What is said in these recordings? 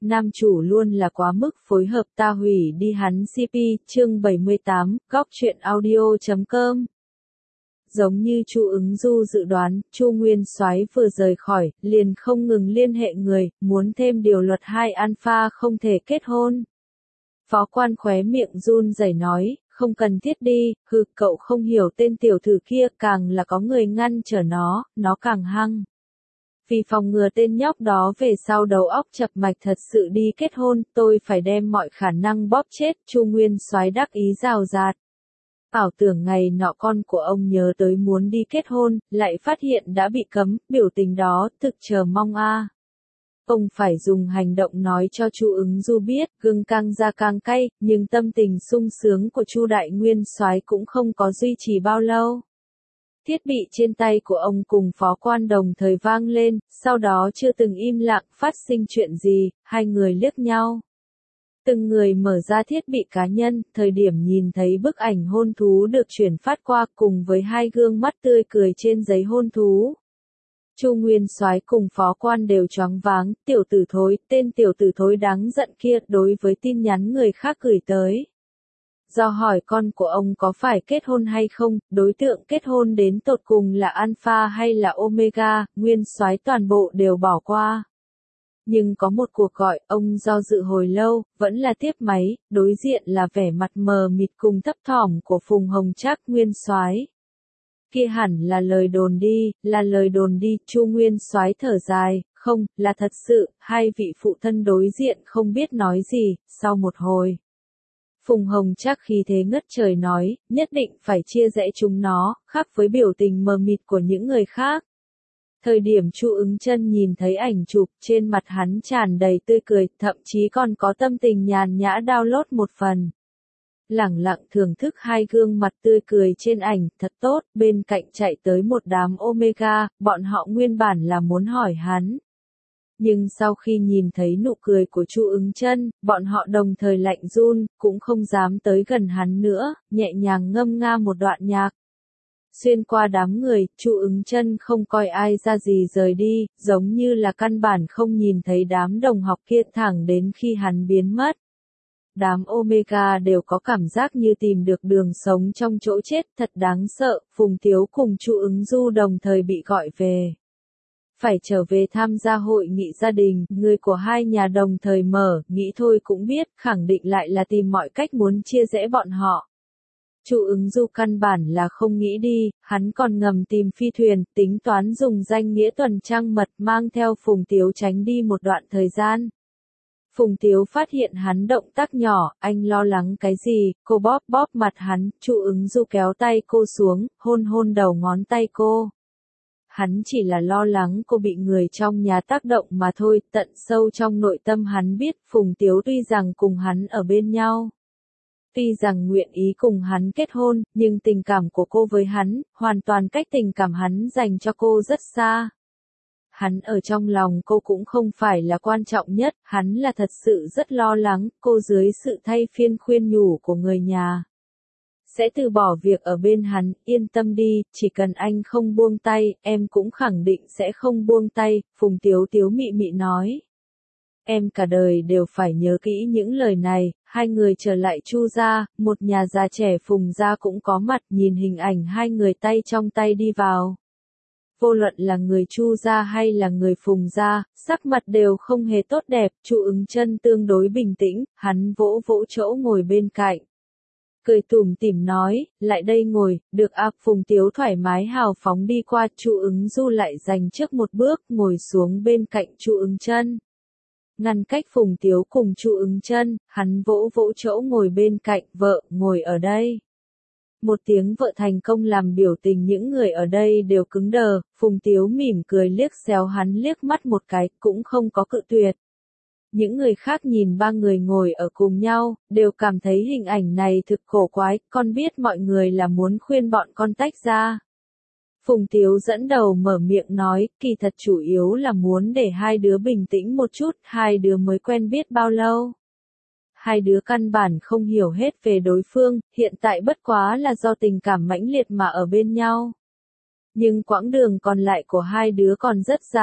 nam chủ luôn là quá mức phối hợp ta hủy đi hắn CP, chương 78, góc truyện audio.com. Giống như Chu Ứng Du dự đoán, Chu Nguyên Soái vừa rời khỏi, liền không ngừng liên hệ người, muốn thêm điều luật 2 alpha không thể kết hôn. Phó quan khóe miệng run rẩy nói, không cần thiết đi, cậu không hiểu tên tiểu tử kia, càng là có người ngăn trở nó càng hăng. Vì phòng ngừa tên nhóc đó về sau đầu óc chập mạch thật sự đi kết hôn, tôi phải đem mọi khả năng bóp chết, Chu Nguyên Soái đắc ý rào rạt. Ảo tưởng ngày nọ con của ông nhớ tới muốn đi kết hôn, lại phát hiện đã bị cấm, biểu tình đó, thực chờ mong a. Ông phải dùng hành động nói cho Chu Ứng Du biết, gừng càng ra càng cay, nhưng tâm tình sung sướng của Chu Đại Nguyên Soái cũng không có duy trì bao lâu. Thiết bị trên tay của ông cùng phó quan đồng thời vang lên, sau đó chưa từng im lặng, phát sinh chuyện gì, hai người liếc nhau. Từng người mở ra thiết bị cá nhân, thời điểm nhìn thấy bức ảnh hôn thú được chuyển phát qua cùng với hai gương mắt tươi cười trên giấy hôn thú. Chu Nguyên Soái cùng phó quan đều choáng váng, tiểu tử thối, tên tiểu tử thối đáng giận kia đối với tin nhắn người khác gửi tới. Do hỏi con của ông có phải kết hôn hay không, đối tượng kết hôn đến tột cùng là Alpha hay là Omega, Nguyên Soái toàn bộ đều bỏ qua. Nhưng có một cuộc gọi, ông do dự hồi lâu, vẫn là tiếp máy, đối diện là vẻ mặt mờ mịt cùng thấp thỏm của Phùng Hồng Trác. Nguyên Soái. Kia hẳn là lời đồn đi, Chu Nguyên Soái thở dài, không, là thật sự, hai vị phụ thân đối diện không biết nói gì, sau một hồi. Phùng Hồng Trác khí thế ngất trời nói, nhất định phải chia rẽ chúng nó, khác với biểu tình mờ mịt của những người khác. Thời điểm Chu Ứng Chân nhìn thấy ảnh chụp, trên mặt hắn tràn đầy tươi cười, thậm chí còn có tâm tình nhàn nhã download một phần. Lẳng lặng thưởng thức hai gương mặt tươi cười trên ảnh, thật tốt, bên cạnh chạy tới một đám Omega, bọn họ nguyên bản là muốn hỏi hắn. Nhưng sau khi nhìn thấy nụ cười của Chu Ứng Chân, bọn họ đồng thời lạnh run, cũng không dám tới gần hắn nữa, nhẹ nhàng ngâm nga một đoạn nhạc. Xuyên qua đám người, Chu Ứng Chân không coi ai ra gì rời đi, giống như là căn bản không nhìn thấy đám đồng học kia thẳng đến khi hắn biến mất. Đám Omega đều có cảm giác như tìm được đường sống trong chỗ chết, thật đáng sợ. Phùng Tiếu cùng Chu Ứng Du đồng thời bị gọi về. Phải trở về tham gia hội nghị gia đình, người của hai nhà đồng thời mở, nghĩ thôi cũng biết, khẳng định lại là tìm mọi cách muốn chia rẽ bọn họ. Chu Ứng Du căn bản là không nghĩ đi, hắn còn ngầm tìm phi thuyền, tính toán dùng danh nghĩa tuần trăng mật mang theo Phùng Tiếu tránh đi một đoạn thời gian. Phùng Tiếu phát hiện hắn động tác nhỏ, anh lo lắng cái gì, cô bóp mặt hắn, Chu Ứng Du kéo tay cô xuống, hôn đầu ngón tay cô. Hắn chỉ là lo lắng cô bị người trong nhà tác động mà thôi, tận sâu trong nội tâm hắn biết Phùng Tiếu tuy rằng cùng hắn ở bên nhau. Tuy rằng nguyện ý cùng hắn kết hôn, nhưng tình cảm của cô với hắn, hoàn toàn cách tình cảm hắn dành cho cô rất xa. Hắn ở trong lòng cô cũng không phải là quan trọng nhất, hắn là thật sự rất lo lắng, cô dưới sự thay phiên khuyên nhủ của người nhà. Sẽ từ bỏ việc ở bên hắn, yên tâm đi, chỉ cần anh không buông tay, em cũng khẳng định sẽ không buông tay, Phùng Tiếu mị mị nói. Em cả đời đều phải nhớ kỹ những lời này. Hai người trở lại Chu gia, một nhà già trẻ Phùng gia cũng có mặt, nhìn hình ảnh hai người tay trong tay đi vào. Vô luận là người Chu gia hay là người Phùng gia, sắc mặt đều không hề tốt đẹp, Chu Ứng Chân tương đối bình tĩnh, hắn vỗ chỗ ngồi bên cạnh. Cười tủm tỉm nói, lại đây ngồi, được à. Phùng Tiếu thoải mái hào phóng đi qua, Chu Ứng Du lại giành trước một bước, ngồi xuống bên cạnh Chu Ứng Chân. Ngăn cách Phùng Tiếu cùng Chu Ứng Chân, hắn vỗ chỗ ngồi bên cạnh, vợ, ngồi ở đây. Một tiếng vợ thành công làm biểu tình những người ở đây đều cứng đờ, Phùng Tiếu mỉm cười liếc xéo hắn liếc mắt một cái, cũng không có cự tuyệt. Những người khác nhìn ba người ngồi ở cùng nhau, đều cảm thấy hình ảnh này thực cổ quái, con biết mọi người là muốn khuyên bọn con tách ra. Phùng Tiếu dẫn đầu mở miệng nói, kỳ thật chủ yếu là muốn để hai đứa bình tĩnh một chút, hai đứa mới quen biết bao lâu. Hai đứa căn bản không hiểu hết về đối phương, hiện tại bất quá là do tình cảm mãnh liệt mà ở bên nhau. Nhưng quãng đường còn lại của hai đứa còn rất dài,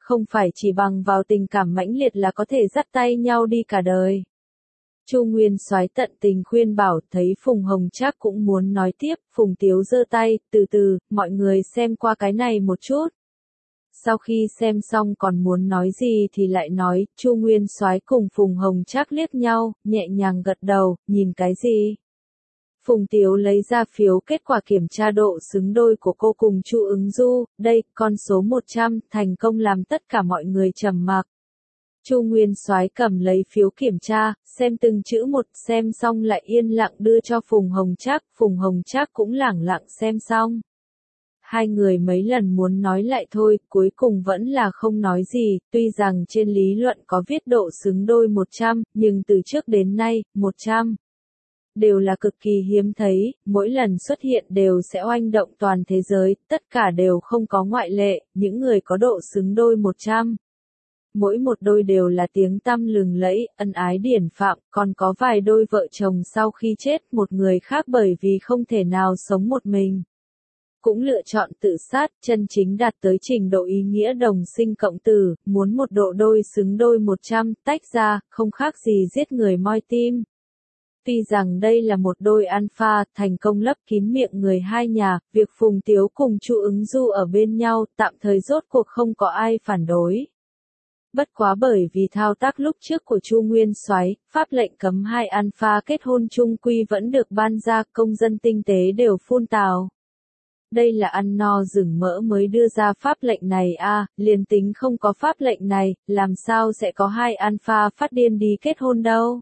không phải chỉ bằng vào tình cảm mãnh liệt là có thể dắt tay nhau đi cả đời. Chu Nguyên Soái tận tình khuyên bảo, thấy Phùng Hồng Trác cũng muốn nói tiếp, Phùng Tiếu giơ tay, từ từ, mọi người xem qua cái này một chút. Sau khi xem xong còn muốn nói gì thì lại nói, Chu Nguyên Soái cùng Phùng Hồng Trác liếc nhau, nhẹ nhàng gật đầu, nhìn cái gì? Phùng Tiếu lấy ra phiếu kết quả kiểm tra độ xứng đôi của cô cùng Chu Ứng Du, đây, con số 100, thành công làm tất cả mọi người trầm mặc. Chu Nguyên Soái cầm lấy phiếu kiểm tra, xem từng chữ một, xem xong lại yên lặng đưa cho Phùng Hồng Trác cũng lẳng lặng xem xong. Hai người mấy lần muốn nói lại thôi, cuối cùng vẫn là không nói gì, tuy rằng trên lý luận có viết độ xứng đôi 100, nhưng từ trước đến nay, 100 đều là cực kỳ hiếm thấy, mỗi lần xuất hiện đều sẽ oanh động toàn thế giới, tất cả đều không có ngoại lệ, những người có độ xứng đôi 100. Mỗi một đôi đều là tiếng tăm lừng lẫy, ân ái điển phạm, còn có vài đôi vợ chồng sau khi chết một người khác bởi vì không thể nào sống một mình. Cũng lựa chọn tự sát, chân chính đạt tới trình độ ý nghĩa đồng sinh cộng tử, muốn một độ đôi xứng đôi 100, tách ra, không khác gì giết người moi tim. Tuy rằng đây là một đôi alpha, thành công lấp kín miệng người hai nhà, việc Phùng Tiếu cùng Chu Ứng Du ở bên nhau, tạm thời rốt cuộc không có ai phản đối. Bất quá bởi vì thao tác lúc trước của Chu Nguyên Soái, pháp lệnh cấm hai alpha kết hôn chung quy vẫn được ban ra, công dân tinh tế đều phun tào. Đây là ăn no rừng mỡ mới đưa ra pháp lệnh này liền tính không có pháp lệnh này, làm sao sẽ có hai alpha phát điên đi kết hôn đâu.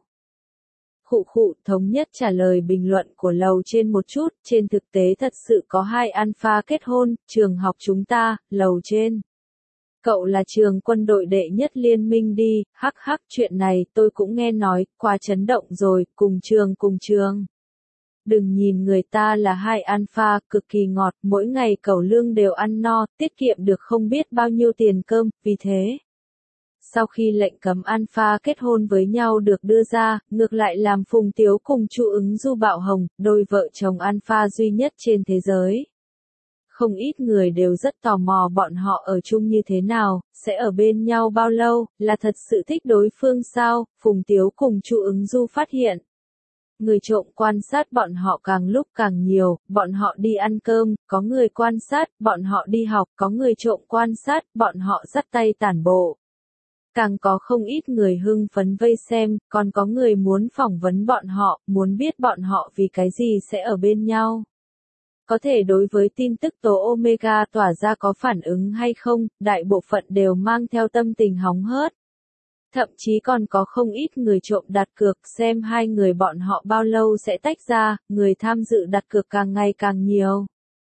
Thống nhất trả lời bình luận của lầu trên một chút, trên thực tế thật sự có hai alpha kết hôn, trường học chúng ta, lầu trên. Cậu là trường quân đội đệ nhất liên minh đi, chuyện này tôi cũng nghe nói, quá chấn động rồi, cùng trường. Đừng nhìn người ta là hai alpha, cực kỳ ngọt, mỗi ngày cẩu lương đều ăn no, tiết kiệm được không biết bao nhiêu tiền cơm, vì thế. Sau khi lệnh cấm alpha kết hôn với nhau được đưa ra, ngược lại làm Phùng Tiếu cùng Chu Ứng Du bạo hồng, đôi vợ chồng alpha duy nhất trên thế giới. Không ít người đều rất tò mò bọn họ ở chung như thế nào, sẽ ở bên nhau bao lâu, là thật sự thích đối phương sao, Phùng Tiếu cùng Chu Ứng Du phát hiện. Người trộm quan sát bọn họ càng lúc càng nhiều, bọn họ đi ăn cơm, có người quan sát, bọn họ đi học, có người trộm quan sát, bọn họ dắt tay tản bộ. Càng có không ít người hưng phấn vây xem, còn có người muốn phỏng vấn bọn họ, muốn biết bọn họ vì cái gì sẽ ở bên nhau. Có thể đối với tin tức tố Omega tỏa ra có phản ứng hay không, đại bộ phận đều mang theo tâm tình hóng hớt. Thậm chí còn có không ít người trộm đặt cược xem hai người bọn họ bao lâu sẽ tách ra, người tham dự đặt cược càng ngày càng nhiều.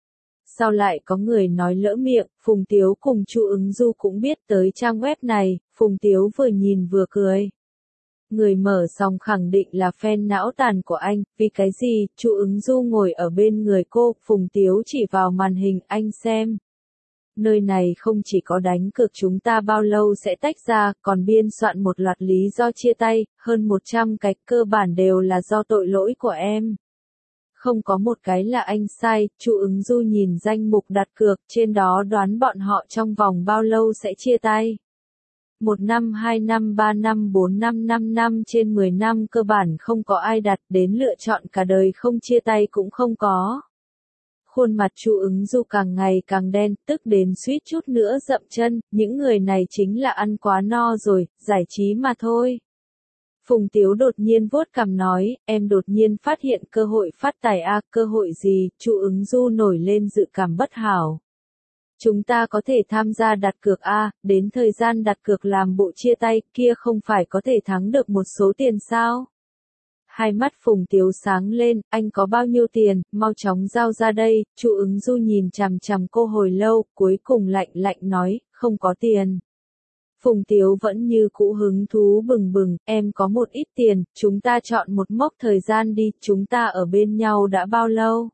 Sau lại có người nói lỡ miệng, Phùng Tiếu cùng Chu Ứng Du cũng biết tới trang web này, Phùng Tiếu vừa nhìn vừa cười. Người mở xong khẳng định là fan não tàn của anh, vì cái gì, Chu Ứng Du ngồi ở bên người cô, Phùng Tiếu chỉ vào màn hình, anh xem. Nơi này không chỉ có đánh cược chúng ta bao lâu sẽ tách ra, còn biên soạn một loạt lý do chia tay, hơn 100 cái, cơ bản đều là do tội lỗi của em. Không có một cái là anh sai, Chu Ứng Du nhìn danh mục đặt cược, trên đó đoán bọn họ trong vòng bao lâu sẽ chia tay. 1 năm, 2 năm, 3 năm, 4 năm, 5 năm, trên 10 năm cơ bản không có ai đặt, đến lựa chọn cả đời không chia tay cũng không có. Khuôn mặt Chu Ứng Du càng ngày càng đen, tức đến suýt chút nữa dậm chân, những người này chính là ăn quá no rồi, giải trí mà thôi. Phùng Tiếu đột nhiên vuốt cằm nói, em đột nhiên phát hiện cơ hội phát tài cơ hội gì, Chu Ứng Du nổi lên dự cảm bất hảo. Chúng ta có thể tham gia đặt cược đến thời gian đặt cược làm bộ chia tay, kia không phải có thể thắng được một số tiền sao? Hai mắt Phùng Tiếu sáng lên, anh có bao nhiêu tiền, mau chóng giao ra đây, Chu Ứng Du nhìn chằm chằm cô hồi lâu, cuối cùng lạnh nói, không có tiền. Phùng Tiếu vẫn như cũ hứng thú bừng bừng, em có một ít tiền, chúng ta chọn một mốc thời gian đi, chúng ta ở bên nhau đã bao lâu?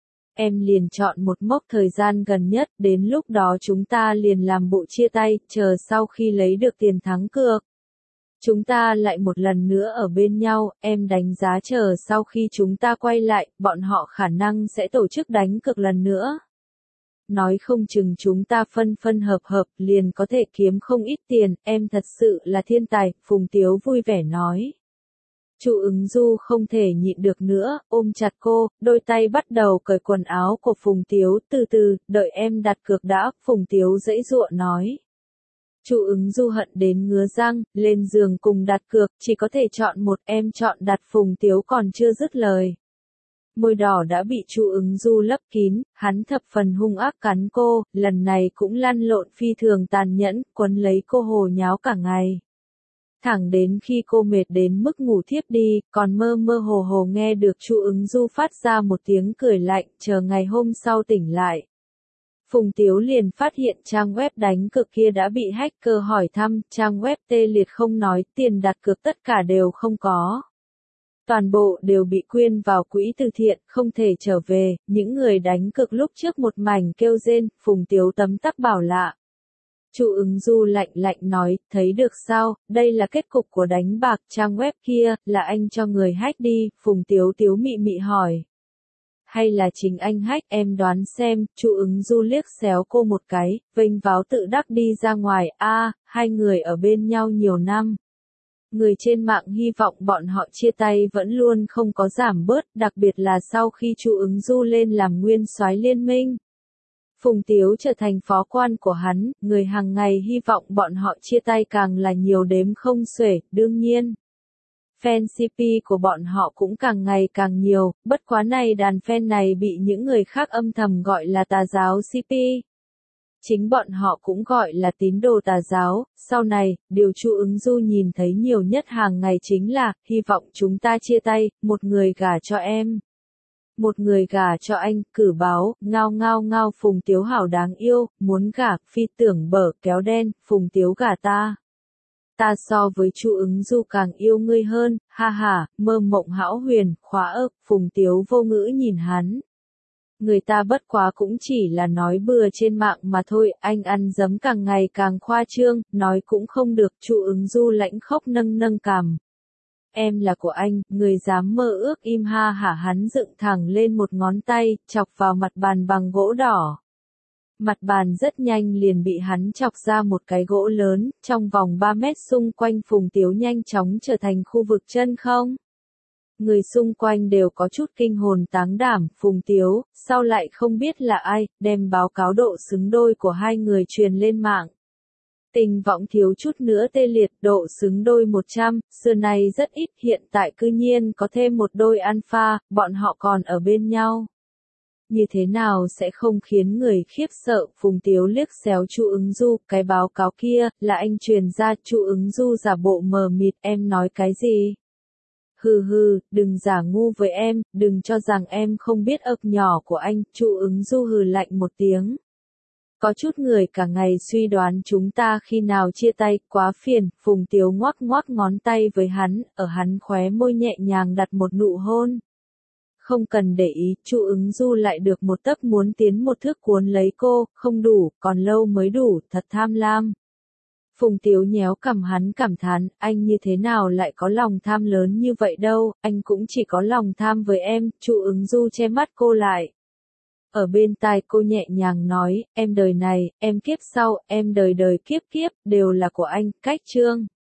Em liền chọn một mốc thời gian gần nhất, đến lúc đó chúng ta liền làm bộ chia tay, chờ sau khi lấy được tiền thắng cược. Chúng ta lại một lần nữa ở bên nhau, em đánh giá chờ sau khi chúng ta quay lại, bọn họ khả năng sẽ tổ chức đánh cược lần nữa. nói không chừng chúng ta phân phân hợp hợp liền có thể kiếm không ít tiền, em thật sự là thiên tài, Phùng Tiếu vui vẻ nói. Chu Ứng Du không thể nhịn được nữa, ôm chặt cô, đôi tay bắt đầu cởi quần áo của Phùng Tiếu, từ từ, đợi em đặt cược đã, Phùng Tiếu giãy giụa nói. Chu Ứng Du hận đến ngứa răng, lên giường cùng đặt cược, chỉ có thể chọn một, em chọn đặt, Phùng Tiếu còn chưa dứt lời. Môi đỏ đã bị Chu Ứng Du lấp kín, hắn thập phần hung ác cắn cô, lần này cũng lăn lộn phi thường tàn nhẫn, quấn lấy cô hồ nháo cả ngày. Thẳng đến khi cô mệt đến mức ngủ thiếp đi, còn mơ mơ hồ hồ nghe được Chu Ứng Du phát ra một tiếng cười lạnh, chờ ngày hôm sau tỉnh lại. Phùng Tiếu liền phát hiện trang web đánh cược kia đã bị hacker hỏi thăm, trang web tê liệt không nói, tiền đặt cược tất cả đều không có. Toàn bộ đều bị quyên vào quỹ từ thiện, không thể trở về, những người đánh cược lúc trước một mảnh kêu rên, Phùng Tiếu tấm tắc bảo lạ. Chu Ứng Du lạnh lạnh nói, thấy được sao, đây là kết cục của đánh bạc, trang web kia, là anh cho người hack đi, Phùng Tiếu Tiếu mị mị hỏi. Hay là chính anh hack, em đoán xem, Chu Ứng Du liếc xéo cô một cái, vênh váo tự đắc đi ra ngoài, hai người ở bên nhau nhiều năm. Người trên mạng hy vọng bọn họ chia tay vẫn luôn không có giảm bớt, đặc biệt là sau khi Chu Ứng Du lên làm nguyên soái liên minh. Phùng Tiếu trở thành phó quan của hắn, người hàng ngày hy vọng bọn họ chia tay càng là nhiều đếm không xuể, đương nhiên. Fan CP của bọn họ cũng càng ngày càng nhiều, bất quá này đàn fan này bị những người khác âm thầm gọi là tà giáo CP. Chính bọn họ cũng gọi là tín đồ tà giáo, sau này, điều Chu Ứng Du nhìn thấy nhiều nhất hàng ngày chính là, hy vọng chúng ta chia tay, một người gả cho em. Một người gả cho anh, cử báo, ngao ngao ngao, Phùng Tiếu hảo đáng yêu, muốn gả, phi tưởng bở, kéo đen, Phùng Tiếu gả ta. Ta so với Chu Ứng Du càng yêu ngươi hơn, ha ha, mơ mộng hão huyền, khóa ấp, Phùng Tiếu vô ngữ nhìn hắn. Người ta bất quá cũng chỉ là nói bừa trên mạng mà thôi, anh ăn dấm càng ngày càng khoa trương, nói cũng không được, Chu Ứng Du lãnh khốc nâng nâng cằm. Em là của anh, người dám mơ ước im ha hả, hắn dựng thẳng lên một ngón tay, chọc vào mặt bàn bằng gỗ đỏ. Mặt bàn rất nhanh liền bị hắn chọc ra một cái gỗ lớn, trong vòng 3 mét xung quanh Phùng Tiếu nhanh chóng trở thành khu vực chân không. Người xung quanh đều có chút kinh hồn táng đảm, Phùng Tiếu, sau lại không biết là ai, đem báo cáo độ xứng đôi của hai người truyền lên mạng. Tình vọng thiếu chút nữa tê liệt, độ xứng đôi 100, xưa nay rất ít, hiện tại cư nhiên có thêm một đôi alpha, bọn họ còn ở bên nhau. Như thế nào sẽ không khiến người khiếp sợ, Phùng Tiếu liếc xéo Chu Ứng Du, cái báo cáo kia, là anh truyền ra, Chu Ứng Du giả bộ mờ mịt, em nói cái gì? Hừ hừ, đừng giả ngu với em, đừng cho rằng em không biết ức nhỏ của anh, Chu Ứng Du hừ lạnh một tiếng. Có chút người cả ngày suy đoán chúng ta khi nào chia tay, quá phiền, Phùng Tiếu ngoắc ngoắc ngón tay với hắn, ở hắn khóe môi nhẹ nhàng đặt một nụ hôn. Không cần để ý, Chu Ứng Du lại được một tấc muốn tiến một thước cuốn lấy cô, không đủ, còn lâu mới đủ, thật tham lam. Phùng Tiếu nhéo cằm hắn cảm thán, anh như thế nào lại có lòng tham lớn như vậy đâu, anh cũng chỉ có lòng tham với em, Chu Ứng Du che mắt cô lại. Ở bên tai cô nhẹ nhàng nói, em đời này, em kiếp sau, em đời đời kiếp kiếp, đều là của anh, cách chương.